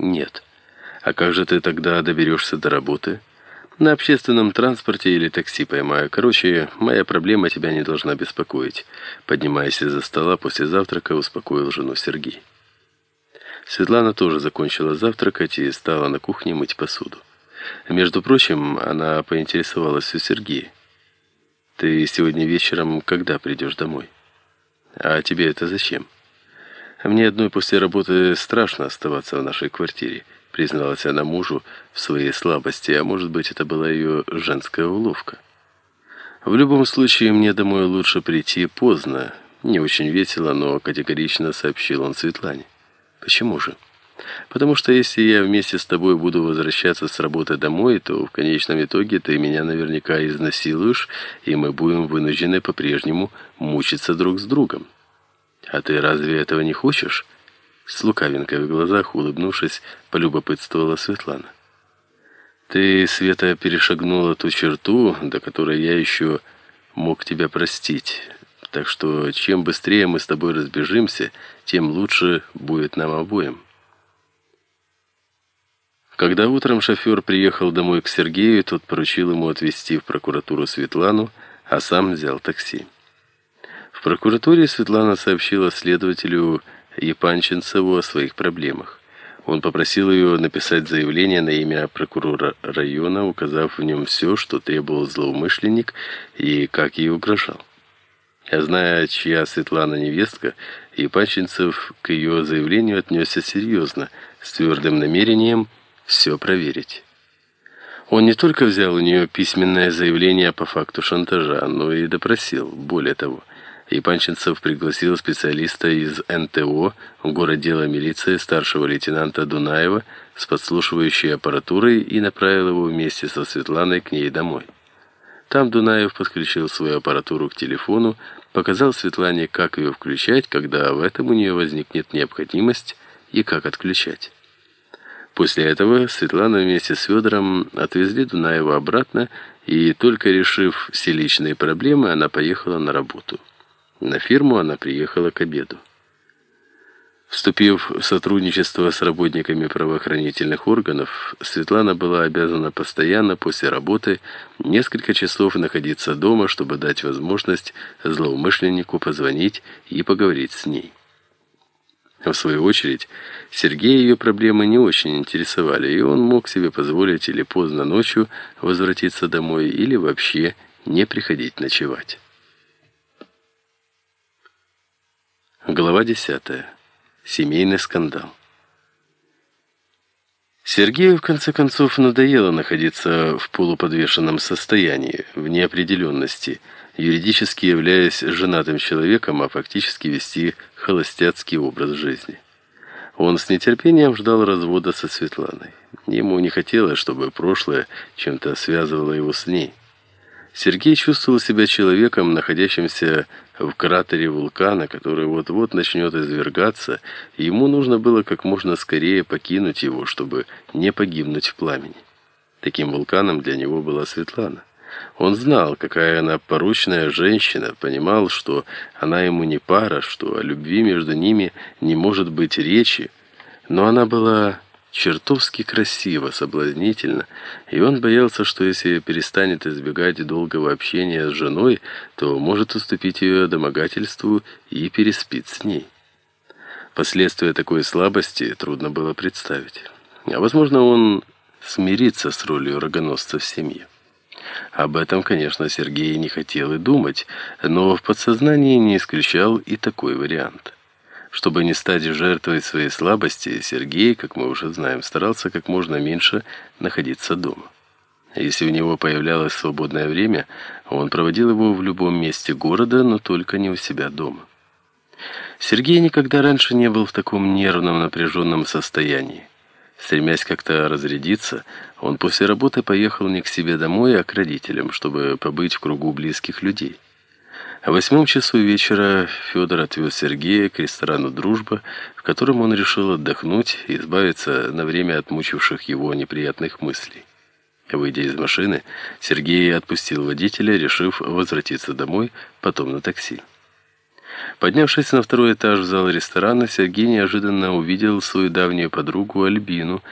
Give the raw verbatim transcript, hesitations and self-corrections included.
Нет. А как же ты тогда доберешься до работы? На общественном транспорте или такси поймаю. Короче, моя проблема тебя не должна беспокоить. Поднимаясь из-за стола после завтрака, успокоил жену Сергей. Светлана тоже закончила завтракать и стала на кухне мыть посуду. Между прочим, она поинтересовалась у Сергея. «Ты сегодня вечером когда придешь домой?» «А тебе это зачем?» «Мне одной после работы страшно оставаться в нашей квартире», призналась она мужу в своей слабости, а может быть, это была ее женская уловка. «В любом случае, мне домой лучше прийти поздно». Не очень весело, но категорично сообщил он Светлане. «Почему же?» «Потому что если я вместе с тобой буду возвращаться с работы домой, то в конечном итоге ты меня наверняка изнасилуешь, и мы будем вынуждены по-прежнему мучиться друг с другом». «А ты разве этого не хочешь?» С лукавинкой в глазах, улыбнувшись, полюбопытствовала Светлана. «Ты, Света, перешагнула ту черту, до которой я еще мог тебя простить. Так что чем быстрее мы с тобой разбежимся, тем лучше будет нам обоим». Когда утром шофер приехал домой к Сергею, тот поручил ему отвезти в прокуратуру Светлану, а сам взял такси. В прокуратуре Светлана сообщила следователю Епанчинцеву о своих проблемах. Он попросил ее написать заявление на имя прокурора района, указав в нем все, что требовал злоумышленник и как ей угрожал. А зная, чья Светлана невестка, Епанчинцев к ее заявлению отнесся серьезно, с твердым намерением все проверить. Он не только взял у нее письменное заявление по факту шантажа, но и допросил. Более того, Епанчинцев пригласил специалиста из эн тэ о, городдела милиции, старшего лейтенанта Дунаева, с подслушивающей аппаратурой и направил его вместе со Светланой к ней домой. Там Дунаев подключил свою аппаратуру к телефону, показал Светлане, как ее включать, когда в этом у нее возникнет необходимость, и как отключать. После этого Светлана вместе с Федором отвезли Дунаева обратно, и только решив все личные проблемы, она поехала на работу. На фирму она приехала к обеду. Вступив в сотрудничество с работниками правоохранительных органов, Светлана была обязана постоянно после работы несколько часов находиться дома, чтобы дать возможность злоумышленнику позвонить и поговорить с ней. В свою очередь, Сергея ее проблемы не очень интересовали, и он мог себе позволить или поздно ночью возвратиться домой, или вообще не приходить ночевать. Глава десятая. Семейный скандал. Сергею, в конце концов, надоело находиться в полуподвешенном состоянии, в неопределенности, юридически являясь женатым человеком, а фактически вести холостяцкий образ жизни. Он с нетерпением ждал развода со Светланой. Ему не хотелось, чтобы прошлое чем-то связывало его с ней. Сергей чувствовал себя человеком, находящимся в кратере вулкана, который вот-вот начнет извергаться, и ему нужно было как можно скорее покинуть его, чтобы не погибнуть в пламени. Таким вулканом для него была Светлана. Он знал, какая она порочная женщина, понимал, что она ему не пара, что о любви между ними не может быть речи, но она была чертовски красиво, соблазнительно, и он боялся, что если перестанет избегать долгого общения с женой, то может уступить ее домогательству и переспит с ней. Последствия такой слабости трудно было представить. А возможно, он смирится с ролью рогоносца в семье. Об этом, конечно, Сергей не хотел и думать, но в подсознании не исключал и такой вариант. Чтобы не стать жертвой своей слабости, Сергей, как мы уже знаем, старался как можно меньше находиться дома. Если у него появлялось свободное время, он проводил его в любом месте города, но только не у себя дома. Сергей никогда раньше не был в таком нервном, напряженном состоянии. Стремясь как-то разрядиться, он после работы поехал не к себе домой, а к родителям, чтобы побыть в кругу близких людей. В восьмом часу вечера Федор отвез Сергея к ресторану «Дружба», в котором он решил отдохнуть и избавиться на время от мучивших его неприятных мыслей. Выйдя из машины, Сергей отпустил водителя, решив возвратиться домой, потом на такси. Поднявшись на второй этаж в зал ресторана, Сергей неожиданно увидел свою давнюю подругу Альбину,